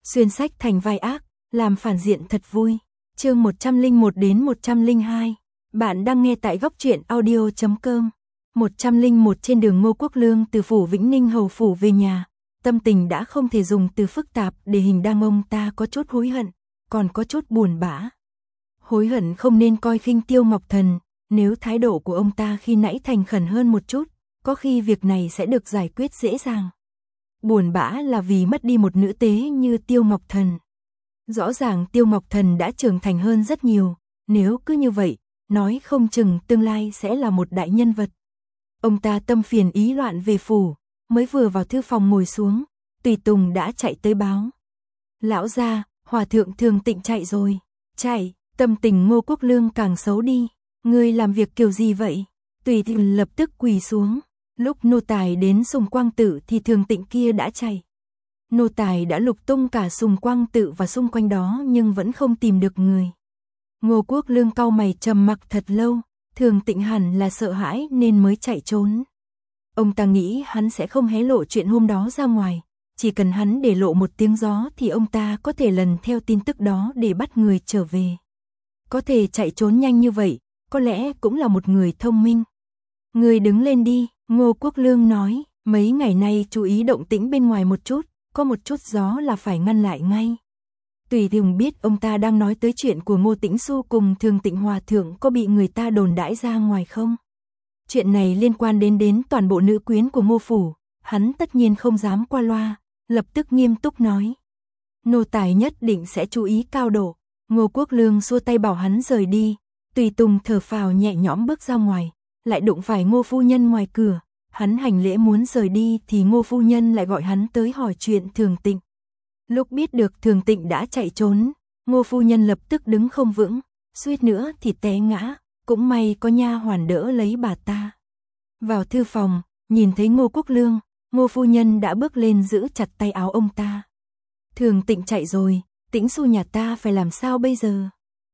xuyên sách thành vai ác, làm phản diện thật vui. Chương 101 đến 102. Bạn đang nghe tại góc truyện audio.com. 101 trên đường Ngô Quốc Lương từ phủ Vĩnh Ninh hầu phủ về nhà, tâm tình đã không thể dùng từ phức tạp để hình dung. Ông ta có chút hối hận, còn có chút buồn bã. Hối hận không nên coi khinh Tiêu Ngọc Thần, nếu thái độ của ông ta khi nãy thành khẩn hơn một chút, có khi việc này sẽ được giải quyết dễ dàng. Buồn bã là vì mất đi một nữ tế như Tiêu Ngọc Thần. Rõ ràng Tiêu Ngọc Thần đã trưởng thành hơn rất nhiều, nếu cứ như vậy, nói không chừng tương lai sẽ là một đại nhân vật. Ông ta tâm phiền ý loạn về phủ, mới vừa vào thư phòng ngồi xuống, Tùy Tùng đã chạy tới báo. Lão gia, Hòa thượng Thường Tịnh chạy rồi. Chạy, tâm tình Ngô Quốc Lương càng xấu đi. Ngươi làm việc kiểu gì vậy? Tùy Tùng lập tức quỳ xuống. Lúc nô tài đến Sùng Quang Tự thì Thường Tịnh kia đã chạy. Nô tài đã lục tung cả Sùng Quang Tự và xung quanh đó nhưng vẫn không tìm được người. Ngô Quốc Lương cau mày trầm mặc thật lâu, Thường Tịnh hẳn là sợ hãi nên mới chạy trốn. Ông ta nghĩ hắn sẽ không hé lộ chuyện hôm đó ra ngoài, chỉ cần hắn để lộ một tiếng gió thì ông ta có thể lần theo tin tức đó để bắt người trở về. Có thể chạy trốn nhanh như vậy, có lẽ cũng là một người thông minh. Người đứng lên đi, Ngô Quốc Lương nói, mấy ngày nay chú ý động tĩnh bên ngoài một chút, có một chút gió là phải ngăn lại ngay. Tùy Tùng biết ông ta đang nói tới chuyện của Ngô Tĩnh Xu cùng Thường Tịnh Hòa thượng có bị người ta đồn đãi ra ngoài không? Chuyện này liên quan đến toàn bộ nữ quyến của Ngô phủ, hắn tất nhiên không dám qua loa, lập tức nghiêm túc nói. Nô tài nhất định sẽ chú ý cao độ. Ngô Quốc Lương xua tay bảo hắn rời đi, Tùy Tùng thở phào nhẹ nhõm bước ra ngoài, lại đụng phải Ngô phu nhân ngoài cửa, hắn hành lễ muốn rời đi thì Ngô phu nhân lại gọi hắn tới hỏi chuyện Thường Tịnh. Lúc biết được Thường Tịnh đã chạy trốn, Ngô phu nhân lập tức đứng không vững, suýt nữa thì té ngã, cũng may có nha hoàn đỡ lấy bà ta. Vào thư phòng, nhìn thấy Ngô Quốc Lương, Ngô phu nhân đã bước lên giữ chặt tay áo ông ta. Thường Tịnh chạy rồi, Tĩnh Xu nhà ta phải làm sao bây giờ?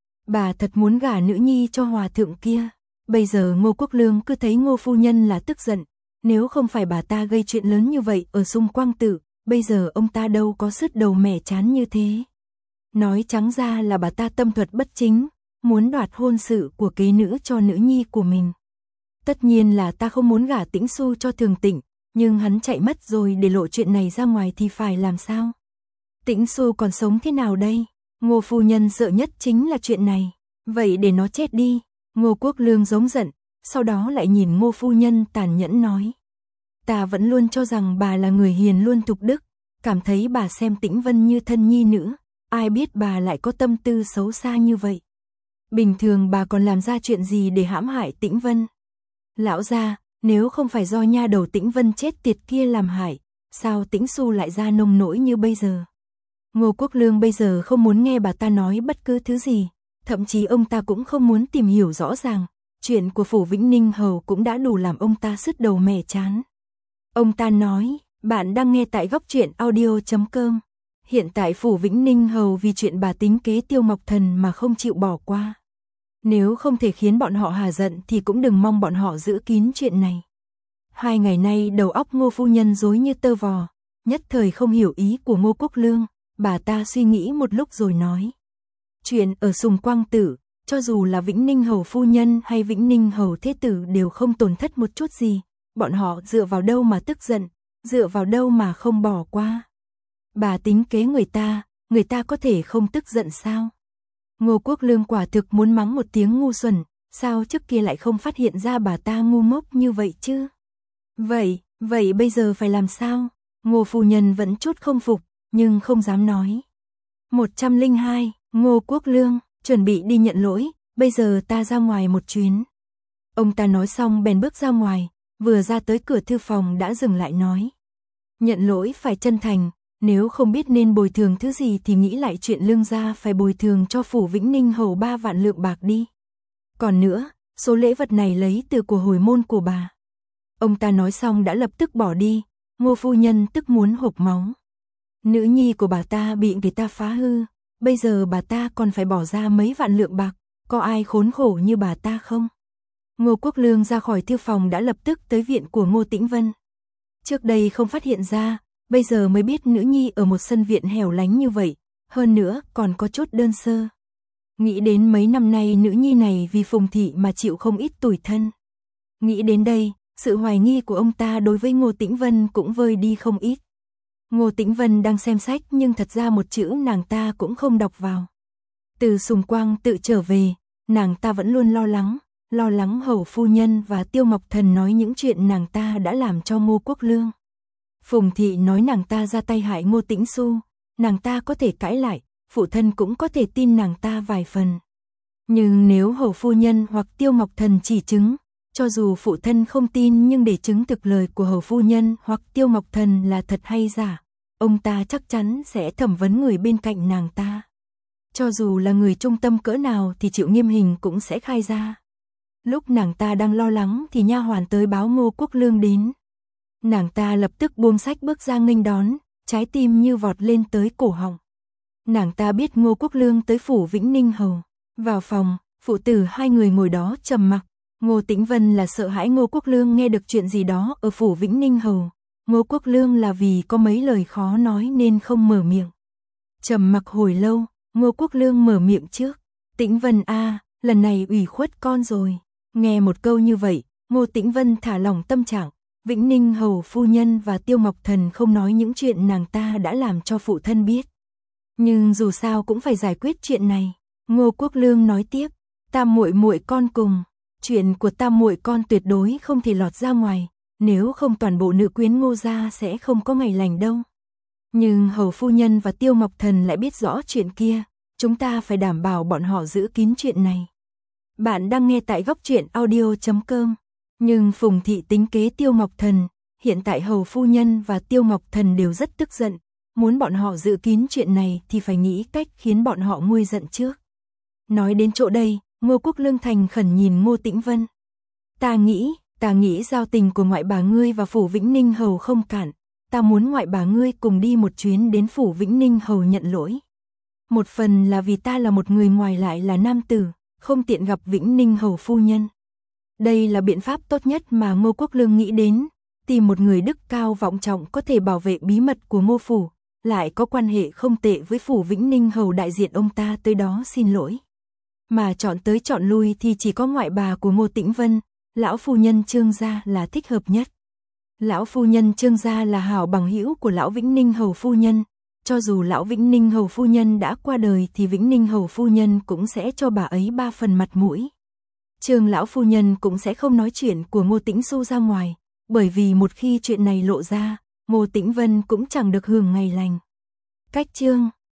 Bà thật muốn gả nữ nhi cho hòa thượng kia. Bây giờ Ngô Quốc Lương cứ thấy Ngô phu nhân là tức giận, nếu không phải bà ta gây chuyện lớn như vậy ở Sùng Quang Tự, bây giờ ông ta đâu có sứt đầu mẻ chán như thế. Nói trắng ra là bà ta tâm thuật bất chính, muốn đoạt hôn sự của kế nữ cho nữ nhi của mình. Tất nhiên là ta không muốn gả Tĩnh Xu cho Thường Tịnh, nhưng hắn chạy mất rồi để lộ chuyện này ra ngoài thì phải làm sao? Tĩnh Xu còn sống thế nào đây? Ngô phu nhân sợ nhất chính là chuyện này. Vậy để nó chết đi. Ngô Quốc Lương giống giận, sau đó lại nhìn Ngô phu nhân tàn nhẫn nói. Ta vẫn luôn cho rằng bà là người hiền luôn thục đức, cảm thấy bà xem Tĩnh Vân như thân nhi nữ, ai biết bà lại có tâm tư xấu xa như vậy. Bình thường bà còn làm ra chuyện gì để hãm hại Tĩnh Vân? Lão gia, nếu không phải do nha đầu Tĩnh Vân chết tiệt kia làm hại, sao Tĩnh Xu lại ra nông nỗi như bây giờ? Ngô Quốc Lương bây giờ không muốn nghe bà ta nói bất cứ thứ gì, thậm chí ông ta cũng không muốn tìm hiểu rõ ràng, chuyện của phủ Vĩnh Ninh hầu cũng đã đủ làm ông ta sứt đầu mẻ chán. Ông ta nói, bạn đang nghe tại góc truyện audio.com. Hiện tại phủ Vĩnh Ninh hầu vì chuyện bà tính kế Tiêu Ngọc Thần mà không chịu bỏ qua. Nếu không thể khiến bọn họ hà giận thì cũng đừng mong bọn họ giữ kín chuyện này. 2 ngày nay đầu óc Ngô phu nhân rối như tơ vò, nhất thời không hiểu ý của Ngô Quốc Lương, bà ta suy nghĩ một lúc rồi nói. Chuyện ở Sùng Quang Tự, cho dù là Vĩnh Ninh hầu phu nhân hay Vĩnh Ninh hầu thế tử đều không tổn thất một chút gì, bọn họ dựa vào đâu mà tức giận, dựa vào đâu mà không bỏ qua. Bà tính kế người ta có thể không tức giận sao? Ngô Quốc Lương quả thực muốn mắng một tiếng ngu xuẩn, sao trước kia lại không phát hiện ra bà ta ngu ngốc như vậy chứ? Vậy bây giờ phải làm sao? Ngô phu nhân vẫn chút không phục, nhưng không dám nói. 102, Ngô Quốc Lương, chuẩn bị đi nhận lỗi, bây giờ ta ra ngoài một chuyến. Ông ta nói xong bèn bước ra ngoài, vừa ra tới cửa thư phòng đã dừng lại nói. Nhận lỗi phải chân thành, nếu không biết nên bồi thường thứ gì thì nghĩ lại chuyện Lương gia phải bồi thường cho phủ Vĩnh Ninh hầu 3 vạn lượng bạc đi. Còn nữa, số lễ vật này lấy từ của hồi môn của bà. Ông ta nói xong đã lập tức bỏ đi, Ngô phu nhân tức muốn hộc máu. Nữ nhi của bà ta bị người ta phá hư, bây giờ bà ta còn phải bỏ ra mấy vạn lượng bạc, có ai khốn khổ như bà ta không? Ngô Quốc Lương ra khỏi thư phòng đã lập tức tới viện của Ngô Tĩnh Vân. Trước đây không phát hiện ra, bây giờ mới biết nữ nhi ở một sân viện hẻo lánh như vậy, hơn nữa còn có chút đơn sơ. Nghĩ đến mấy năm nay nữ nhi này vì Phùng thị mà chịu không ít tủi thân. Nghĩ đến đây, sự hoài nghi của ông ta đối với Ngô Tĩnh Vân cũng vơi đi không ít. Ngô Tĩnh Vân đang xem sách nhưng thật ra một chữ nàng ta cũng không đọc vào. Từ Sùng Quang tự trở về, nàng ta vẫn luôn lo lắng Hầu phu nhân và Tiêu Ngọc Thần nói những chuyện nàng ta đã làm cho Ngô Quốc Lương. Phùng thị nói nàng ta ra tay hại Ngô Tĩnh Xu, nàng ta có thể cãi lại, phụ thân cũng có thể tin nàng ta vài phần. Nhưng nếu Hầu phu nhân hoặc Tiêu Ngọc Thần chỉ chứng, cho dù phụ thân không tin nhưng để chứng thực lời của Hầu phu nhân hoặc Tiêu Ngọc Thần là thật hay giả, ông ta chắc chắn sẽ thẩm vấn người bên cạnh nàng ta. Cho dù là người trung tâm cỡ nào thì Triệu Nghiêm Hình cũng sẽ khai ra. Lúc nàng ta đang lo lắng thì nha hoàn tới báo Ngô Quốc Lương đến. Nàng ta lập tức buông sách bước ra nghênh đón, trái tim như vọt lên tới cổ họng. Nàng ta biết Ngô Quốc Lương tới phủ Vĩnh Ninh Hầu. Vào phòng, phụ tử hai người ngồi đó trầm mặc. Ngô Tĩnh Vân là sợ hãi Ngô Quốc Lương nghe được chuyện gì đó ở phủ Vĩnh Ninh Hầu. Ngô Quốc Lương là vì có mấy lời khó nói nên không mở miệng. Trầm mặc hồi lâu, Ngô Quốc Lương mở miệng trước. Tĩnh Vân a, lần này ủy khuất con rồi. Nghe một câu như vậy, Ngô Tĩnh Vân thả lỏng tâm trạng. Vĩnh Ninh Hầu phu nhân và Tiêu Ngọc Thần không nói những chuyện nàng ta đã làm cho phụ thân biết. Nhưng dù sao cũng phải giải quyết chuyện này. Ngô Quốc Lương nói tiếp, tam muội muội con cùng, chuyện của tam muội con tuyệt đối không thể lọt ra ngoài, nếu không toàn bộ nữ quyến Ngô gia sẽ không có ngày lành đâu. Nhưng Hầu phu nhân và Tiêu Ngọc Thần lại biết rõ chuyện kia, chúng ta phải đảm bảo bọn họ giữ kín chuyện này. Bạn đang nghe tại góc truyện audio.com. Nhưng Phùng thị tính kế Tiêu Ngọc Thần, hiện tại Hầu phu nhân và Tiêu Ngọc Thần đều rất tức giận, muốn bọn họ giữ kín chuyện này thì phải nghĩ cách khiến bọn họ nguôi giận trước. Nói đến chỗ đây, Ngô Quốc Lương thành khẩn nhìn Ngô Tĩnh Vân. Ta nghĩ giao tình của ngoại bà ngươi và phủ Vĩnh Ninh Hầu không cản, ta muốn ngoại bà ngươi cùng đi một chuyến đến phủ Vĩnh Ninh Hầu nhận lỗi. Một phần là vì ta là một người ngoài lại là nam tử, không tiện gặp Vĩnh Ninh Hầu phu nhân. Đây là biện pháp tốt nhất mà Ngô Quốc Lương nghĩ đến, tìm một người đức cao vọng trọng có thể bảo vệ bí mật của Ngô phủ, lại có quan hệ không tệ với phủ Vĩnh Ninh Hầu đại diện ông ta tới đó xin lỗi. Mà chọn tới chọn lui thì chỉ có ngoại bà của Ngô Tĩnh Vân, lão phu nhân Trương gia là thích hợp nhất. Lão phu nhân Trương gia là hảo bằng hữu của lão Vĩnh Ninh Hầu phu nhân, cho dù lão Vĩnh Ninh Hầu phu nhân đã qua đời thì Vĩnh Ninh Hầu phu nhân cũng sẽ cho bà ấy 3 phần mặt mũi. Trương lão phu nhân cũng sẽ không nói chuyện của Ngô Tĩnh Xu ra ngoài, bởi vì một khi chuyện này lộ ra, Ngô Tĩnh Vân cũng chẳng được hưởng ngày lành. Cách chương